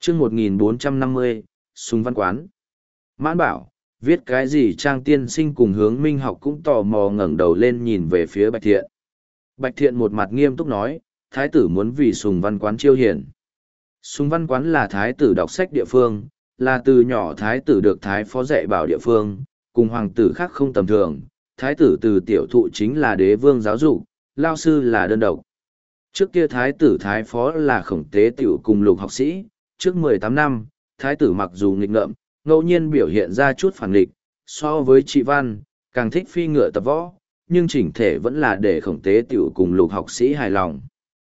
chương 1450, Sùng Văn Quán. Mãn Bảo, viết cái gì? Trang tiên sinh cùng Hướng Minh học cũng tò mò ngẩng đầu lên nhìn về phía Bạch Thiện. Bạch Thiện một mặt nghiêm túc nói, thái tử muốn vì Sùng Văn Quán chiêu hiền. Sùng Văn Quán là thái tử đọc sách địa phương, là từ nhỏ thái tử được thái phó dạy bảo địa phương, cùng hoàng tử khác không tầm thường. Thái tử từ tiểu thụ chính là đế vương giáo dục, lao sư là đơn độc. Trước kia thái tử thái phó là Khổng Tế Tiểu cùng Lục học sĩ, trước 18 năm, thái tử mặc dù nghịch ngợm, ngẫu nhiên biểu hiện ra chút phản nghịch, so với Trị Văn, càng thích phi ngựa tập võ, nhưng chỉnh thể vẫn là để Khổng Tế Tiểu cùng Lục học sĩ hài lòng.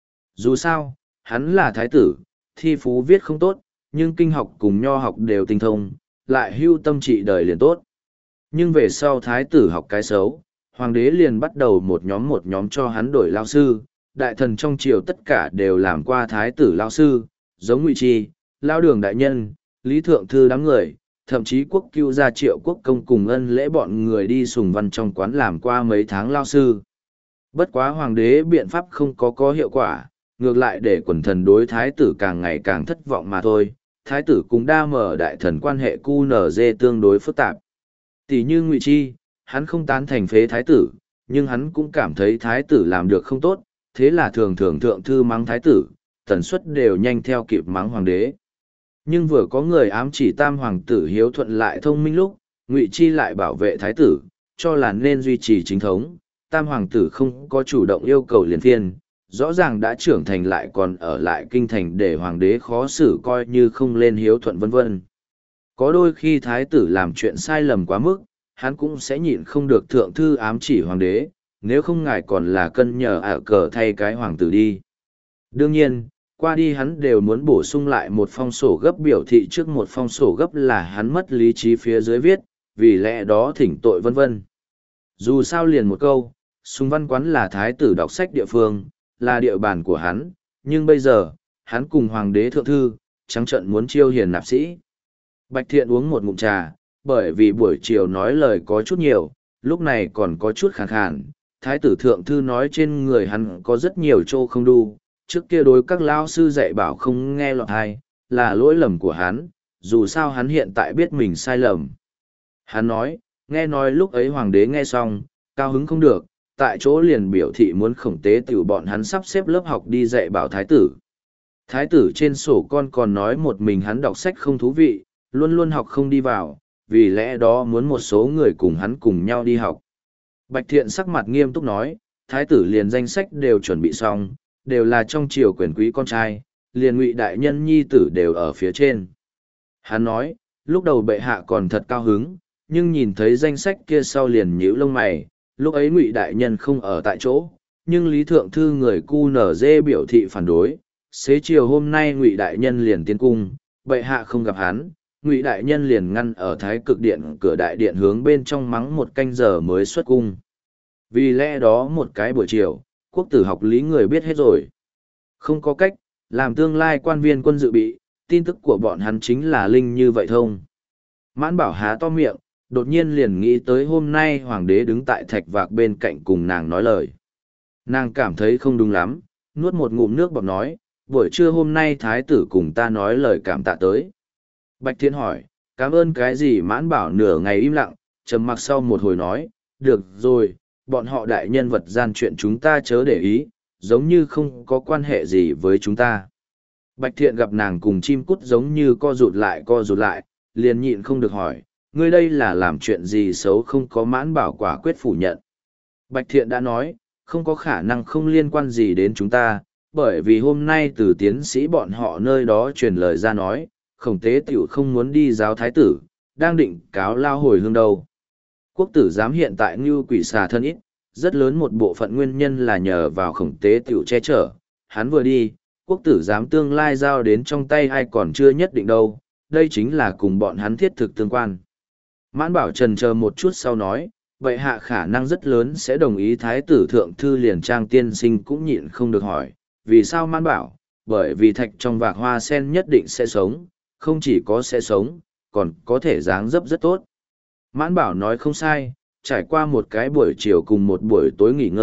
Dù sao, hắn là thái tử, thi phú viết không tốt, nhưng kinh học cùng nho học đều tinh thông, lại hưu tâm trị đời liền tốt. Nhưng về sau thái tử học cái xấu, hoàng đế liền bắt đầu một nhóm cho hắn đổi lao sư, đại thần trong triều tất cả đều làm qua thái tử lao sư, giống Ngụy Chi, Lao Đường đại nhân, Lý Thượng Thư đám người, thậm chí Quốc Cưu gia Triệu Quốc Công cùng Ân Lễ bọn người đi Sùng Văn trong quán làm qua mấy tháng lao sư. Bất quá hoàng đế biện pháp không có hiệu quả, ngược lại để quần thần đối thái tử càng ngày càng thất vọng mà thôi. Thái tử cũng đa mở đại thần quan hệ QNZ tương đối phức tạp. Tỷ như Ngụy Chi, hắn không tán thành phế thái tử, nhưng hắn cũng cảm thấy thái tử làm được không tốt, thế là thường thường thượng thư mắng thái tử, tần suất đều nhanh theo kịp mắng hoàng đế. Nhưng vừa có người ám chỉ tam hoàng tử hiếu thuận lại thông minh lúc, Ngụy Chi lại bảo vệ thái tử, cho là nên duy trì chính thống, tam hoàng tử không có chủ động yêu cầu liền phiên, rõ ràng đã trưởng thành lại còn ở lại kinh thành để hoàng đế khó xử coi như không lên hiếu thuận vân vân. Có đôi khi thái tử làm chuyện sai lầm quá mức, hắn cũng sẽ nhịn không được thượng thư ám chỉ hoàng đế, nếu không ngài còn là cân nhờ cờ thay cái hoàng tử đi. Đương nhiên, qua đi hắn đều muốn bổ sung lại một phong sổ gấp biểu thị trước một phong sổ gấp là hắn mất lý trí phía dưới viết, vì lẽ đó thỉnh tội vân vân. Dù sao liền một câu, Sùng Văn Quán là thái tử đọc sách địa phương, là địa bàn của hắn, nhưng bây giờ, hắn cùng hoàng đế thượng thư, trắng trận muốn chiêu hiền nạp sĩ. Bạch Thiện uống một ngụm trà, bởi vì buổi chiều nói lời có chút nhiều, lúc này còn có chút khàn khàn. Thái tử thượng thư nói trên người hắn có rất nhiều chỗ không đu, trước kia đối các lao sư dạy bảo không nghe lọt hay, là lỗi lầm của hắn, dù sao hắn hiện tại biết mình sai lầm. Hắn nói, nghe nói lúc ấy hoàng đế nghe xong, cao hứng không được, tại chỗ liền biểu thị muốn Khổng Tế Tiểu bọn hắn sắp xếp lớp học đi dạy bảo thái tử. Thái tử trên sổ con còn nói một mình hắn đọc sách không thú vị, luôn luôn học không đi vào, vì lẽ đó muốn một số người cùng hắn cùng nhau đi học. Bạch Thiện sắc mặt nghiêm túc nói, thái tử liền danh sách đều chuẩn bị xong, đều là trong triều quyền quý con trai, liền Ngụy đại nhân nhi tử đều ở phía trên. Hắn nói, lúc đầu bệ hạ còn thật cao hứng, nhưng nhìn thấy danh sách kia sau liền nhíu lông mày, lúc ấy Ngụy đại nhân không ở tại chỗ, nhưng Lý Thượng Thư người QNZ biểu thị phản đối, xế chiều hôm nay Ngụy đại nhân liền tiến cung, bệ hạ không gặp hắn, Ngụy đại nhân liền ngăn ở Thái Cực điện cửa đại điện hướng bên trong mắng một canh giờ mới xuất cung. Vì lẽ đó một cái buổi chiều, quốc tử học lý người biết hết rồi. Không có cách, làm tương lai quan viên quân dự bị, tin tức của bọn hắn chính là linh như vậy thông. Mãn Bảo há to miệng, đột nhiên liền nghĩ tới hôm nay hoàng đế đứng tại thạch vạc bên cạnh cùng nàng nói lời. Nàng cảm thấy không đúng lắm, nuốt một ngụm nước bọt nói, buổi trưa hôm nay thái tử cùng ta nói lời cảm tạ tới. Bạch Thiện hỏi, cảm ơn cái gì? Mãn Bảo nửa ngày im lặng, trầm mặc sau một hồi nói, được rồi, bọn họ đại nhân vật gian chuyện chúng ta chớ để ý, giống như không có quan hệ gì với chúng ta. Bạch Thiện gặp nàng cùng chim cút giống như co rụt lại, liền nhịn không được hỏi, ngươi đây là làm chuyện gì xấu không có? Mãn Bảo quả quyết phủ nhận. Bạch Thiện đã nói, không có khả năng không liên quan gì đến chúng ta, bởi vì hôm nay từ tiến sĩ bọn họ nơi đó truyền lời ra nói, Khổng Tế Tiểu không muốn đi giáo thái tử, đang định cáo lao hồi hương đâu. Quốc tử giám hiện tại như quỷ xà thân ít, rất lớn một bộ phận nguyên nhân là nhờ vào Khổng Tế Tiểu che chở, hắn vừa đi, quốc tử giám tương lai giao đến trong tay ai còn chưa nhất định đâu, đây chính là cùng bọn hắn thiết thực tương quan. Mãn Bảo trần chờ một chút sau nói, vậy hạ khả năng rất lớn sẽ đồng ý thái tử thượng thư. Liền Trang tiên sinh cũng nhịn không được hỏi, vì sao? Mãn Bảo, bởi vì thạch trong vạc hoa sen nhất định sẽ sống, không chỉ có sẽ sống, còn có thể dáng dấp rất tốt. Mãn Bảo nói không sai, trải qua một cái buổi chiều cùng một buổi tối nghỉ ngơi,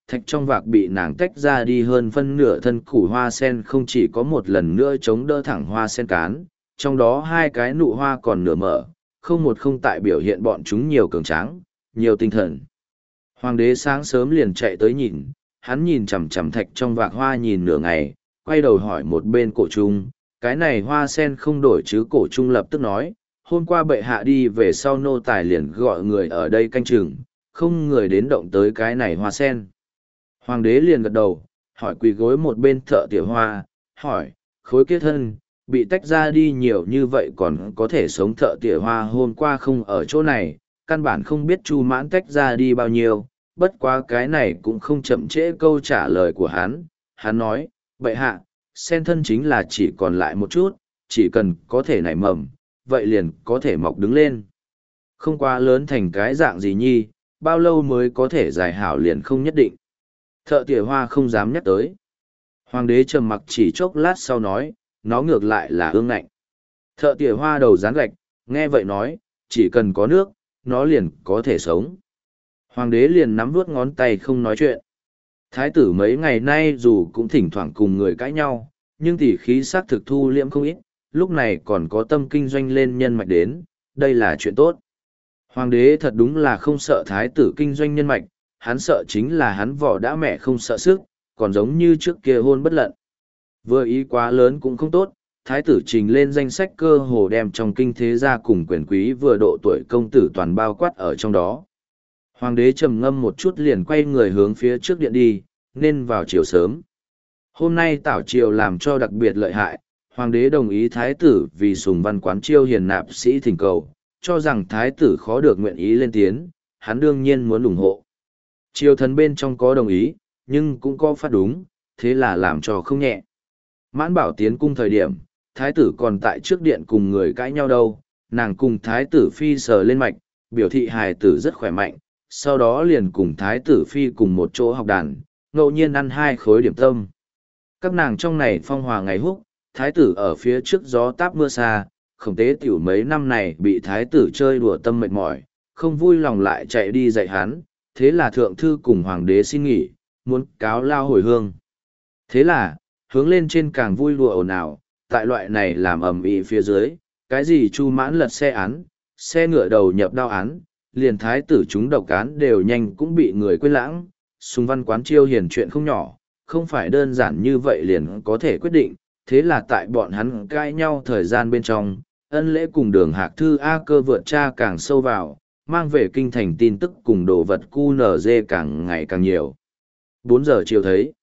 thạch trong vạc bị nàng tách ra đi hơn phân nửa thân củ hoa sen không chỉ có một lần nữa chống đỡ thẳng hoa sen cán, trong đó hai cái nụ hoa còn nửa mở, không một không tại biểu hiện bọn chúng nhiều cường tráng, nhiều tinh thần. Hoàng đế sáng sớm liền chạy tới nhìn, hắn nhìn chằm chằm thạch trong vạc hoa nhìn nửa ngày, quay đầu hỏi một bên cổ trung, cái này hoa sen không đổi chứ? Cổ trung lập tức nói, hôm qua bệ hạ đi về sau nô tài liền gọi người ở đây canh chừng, không người đến động tới cái này hoa sen. Hoàng đế liền gật đầu, hỏi quỳ gối một bên thợ tỉa hoa, hỏi, khối kia thân, bị tách ra đi nhiều như vậy còn có thể sống? Thợ tỉa hoa hôm qua không ở chỗ này, căn bản không biết Chu Mãn tách ra đi bao nhiêu, bất quá cái này cũng không chậm trễ câu trả lời của hắn. Hắn nói, bệ hạ, sen thân chính là chỉ còn lại một chút, chỉ cần có thể nảy mầm, vậy liền có thể mọc đứng lên. Không quá lớn thành cái dạng gì nhi, bao lâu mới có thể dài hảo liền không nhất định. Thợ tỉa hoa không dám nhắc tới. Hoàng đế trầm mặc chỉ chốc lát sau nói, nó ngược lại là ương ngạnh. Thợ tỉa hoa đầu dán gạch, nghe vậy nói, chỉ cần có nước, nó liền có thể sống. Hoàng đế liền nắm vuốt ngón tay không nói chuyện. Thái tử mấy ngày nay dù cũng thỉnh thoảng cùng người cãi nhau, nhưng tỉ khí sắc thực thu liễm không ít, lúc này còn có tâm kinh doanh lên nhân mạch đến, đây là chuyện tốt. Hoàng đế thật đúng là không sợ thái tử kinh doanh nhân mạch, hắn sợ chính là hắn vỏ đã mẹ không sợ sức, còn giống như trước kia hôn bất lận. Vừa ý quá lớn cũng không tốt, thái tử trình lên danh sách cơ hồ đem trong kinh thế gia cùng quyền quý vừa độ tuổi công tử toàn bao quát ở trong đó. Hoàng đế trầm ngâm một chút liền quay người hướng phía trước điện đi, nên vào chiều sớm. Hôm nay tảo triều làm cho đặc biệt lợi hại, hoàng đế đồng ý thái tử vì Sùng Văn Quán chiêu hiền nạp sĩ thỉnh cầu, cho rằng thái tử khó được nguyện ý lên tiếng, hắn đương nhiên muốn ủng hộ. Triều thần bên trong có đồng ý, nhưng cũng có phát đúng, thế là làm cho không nhẹ. Mãn Bảo tiến cung thời điểm, thái tử còn tại trước điện cùng người cãi nhau đâu, nàng cùng thái tử phi sờ lên mạch, biểu thị hài tử rất khỏe mạnh, sau đó liền cùng thái tử phi cùng một chỗ học đàn, ngẫu nhiên ăn 2 khối điểm tâm. Các nàng trong này phong hòa ngày húc, thái tử ở phía trước gió táp mưa xa, Khổng Tế Tiểu mấy năm này bị thái tử chơi đùa tâm mệt mỏi, không vui lòng lại chạy đi dạy hắn, thế là thượng thư cùng hoàng đế xin nghỉ, muốn cáo lao hồi hương. Thế là, hướng lên trên càng vui đùa ồn ào, tại loại này làm ầm ĩ phía dưới, cái gì Chu Mãn lật xe án, xe ngựa đầu nhập đao án, liền thái tử chúng độc án đều nhanh cũng bị người quên lãng. Sùng Văn Quán chiêu hiền chuyện không nhỏ, không phải đơn giản như vậy liền có thể quyết định, thế là tại bọn hắn cãi nhau thời gian bên trong, Ân Lễ cùng Đường Hạc Thư A Cơ vượt tra càng sâu vào, mang về kinh thành tin tức cùng đồ vật QNZ càng ngày càng nhiều. 4 giờ chiều thấy,